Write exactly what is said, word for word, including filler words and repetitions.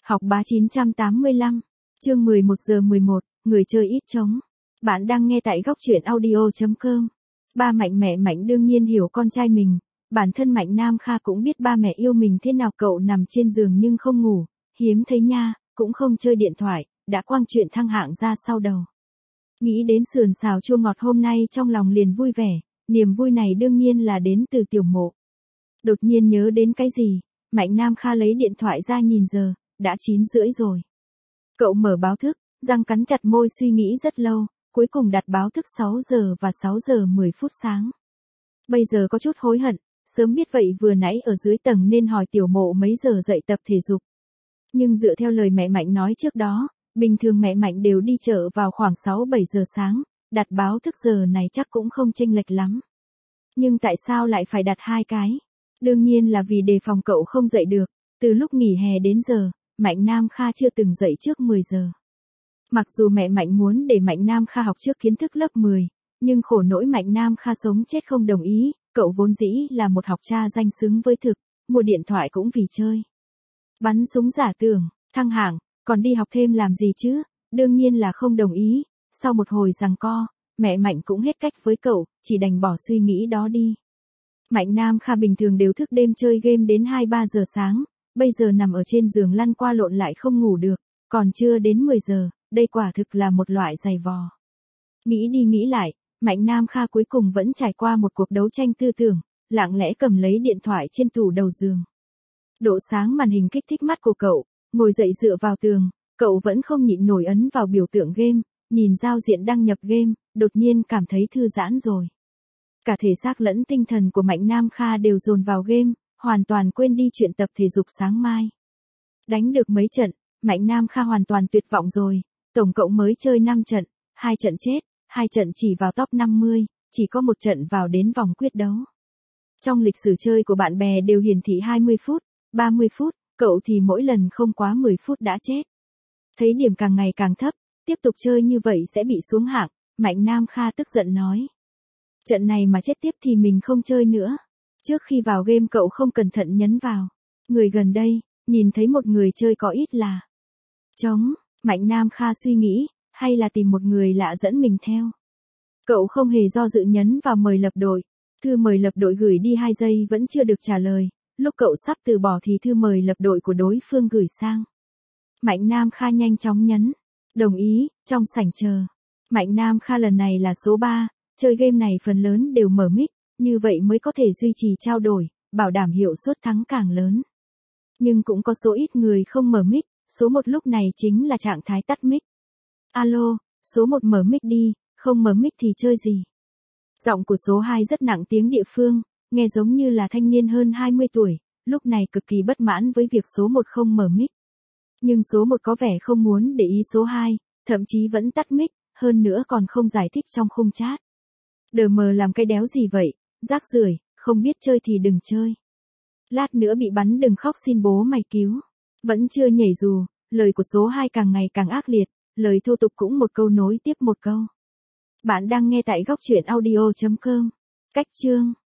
Học bá chín trăm tám mươi lăm, chương mười một giờ mười một, người chơi ít trống. Bạn đang nghe tại góc truyện audio chấm com. Ba Mạnh mẹ Mạnh đương nhiên hiểu con trai mình, bản thân Mạnh Nam Kha cũng biết ba mẹ yêu mình thế nào. Cậu nằm trên giường nhưng không ngủ, hiếm thấy nha, cũng không chơi điện thoại, đã quăng chuyện thăng hạng ra sau đầu. Nghĩ đến sườn xào chua ngọt hôm nay trong lòng liền vui vẻ, niềm vui này đương nhiên là đến từ Tiểu Mộ. Đột nhiên nhớ đến cái gì, Mạnh Nam Kha lấy điện thoại ra nhìn giờ, đã chín rưỡi rồi. Cậu mở báo thức, răng cắn chặt môi suy nghĩ rất lâu, cuối cùng đặt báo thức sáu giờ và sáu giờ mười phút sáng. Bây giờ có chút hối hận, sớm biết vậy vừa nãy ở dưới tầng nên hỏi Tiểu Mộ mấy giờ dậy tập thể dục. Nhưng dựa theo lời mẹ Mạnh nói trước đó, bình thường mẹ Mạnh đều đi chợ vào khoảng sáu bảy giờ sáng, đặt báo thức giờ này chắc cũng không chênh lệch lắm. Nhưng tại sao lại phải đặt hai cái? Đương nhiên là vì đề phòng cậu không dậy được, từ lúc nghỉ hè đến giờ, Mạnh Nam Kha chưa từng dậy trước mười giờ. Mặc dù mẹ Mạnh muốn để Mạnh Nam Kha học trước kiến thức lớp mười, nhưng khổ nỗi Mạnh Nam Kha sống chết không đồng ý, cậu vốn dĩ là một học cha danh xứng với thực, mua điện thoại cũng vì chơi. Bắn súng giả tưởng, thăng hạng, còn đi học thêm làm gì chứ, đương nhiên là không đồng ý. Sau một hồi giằng co, mẹ Mạnh cũng hết cách với cậu, chỉ đành bỏ suy nghĩ đó đi. Mạnh Nam Kha bình thường đều thức đêm chơi game đến hai ba giờ sáng, bây giờ nằm ở trên giường lăn qua lộn lại không ngủ được, còn chưa đến mười giờ, đây quả thực là một loại giày vò. Nghĩ đi nghĩ lại, Mạnh Nam Kha cuối cùng vẫn trải qua một cuộc đấu tranh tư tưởng, lặng lẽ cầm lấy điện thoại trên tủ đầu giường. Độ sáng màn hình kích thích mắt của cậu, ngồi dậy dựa vào tường, cậu vẫn không nhịn nổi ấn vào biểu tượng game, nhìn giao diện đăng nhập game, đột nhiên cảm thấy thư giãn rồi. Cả thể xác lẫn tinh thần của Mạnh Nam Kha đều dồn vào game, hoàn toàn quên đi chuyện tập thể dục sáng mai. Đánh được mấy trận, Mạnh Nam Kha hoàn toàn tuyệt vọng rồi, tổng cộng mới chơi năm trận, hai trận chết, hai trận chỉ vào top năm mươi, chỉ có một trận vào đến vòng quyết đấu. Trong lịch sử chơi của bạn bè đều hiển thị hai mươi phút, ba mươi phút, cậu thì mỗi lần không quá mười phút đã chết. Thấy điểm càng ngày càng thấp, tiếp tục chơi như vậy sẽ bị xuống hạng, Mạnh Nam Kha tức giận nói. Trận này mà chết tiếp thì mình không chơi nữa. Trước khi vào game cậu không cẩn thận nhấn vào. Người gần đây, nhìn thấy một người chơi có ít là trống, Mạnh Nam Kha suy nghĩ, hay là tìm một người lạ dẫn mình theo. Cậu không hề do dự nhấn vào mời lập đội. Thư mời lập đội gửi đi hai giây vẫn chưa được trả lời. Lúc cậu sắp từ bỏ thì thư mời lập đội của đối phương gửi sang. Mạnh Nam Kha nhanh chóng nhấn. Đồng ý, trong sảnh chờ. Mạnh Nam Kha lần này là số ba, chơi game này phần lớn đều mở mic, như vậy mới có thể duy trì trao đổi, bảo đảm hiệu suất thắng càng lớn. Nhưng cũng có số ít người không mở mic, số một lúc này chính là trạng thái tắt mic. Alo, số một mở mic đi, không mở mic thì chơi gì? Giọng của số hai rất nặng tiếng địa phương, nghe giống như là thanh niên hơn hai mươi tuổi, lúc này cực kỳ bất mãn với việc số một không mở mic. Nhưng số một có vẻ không muốn để ý số hai, thậm chí vẫn tắt mic, hơn nữa còn không giải thích trong khung chat. Đờ mờ làm cái đéo gì vậy, rác rưởi, không biết chơi thì đừng chơi. Lát nữa bị bắn đừng khóc xin bố mày cứu. Vẫn chưa nhảy dù, lời của số hai càng ngày càng ác liệt, lời thô tục cũng một câu nối tiếp một câu. Bạn đang nghe tại góc truyện audio chấm com. Cách chương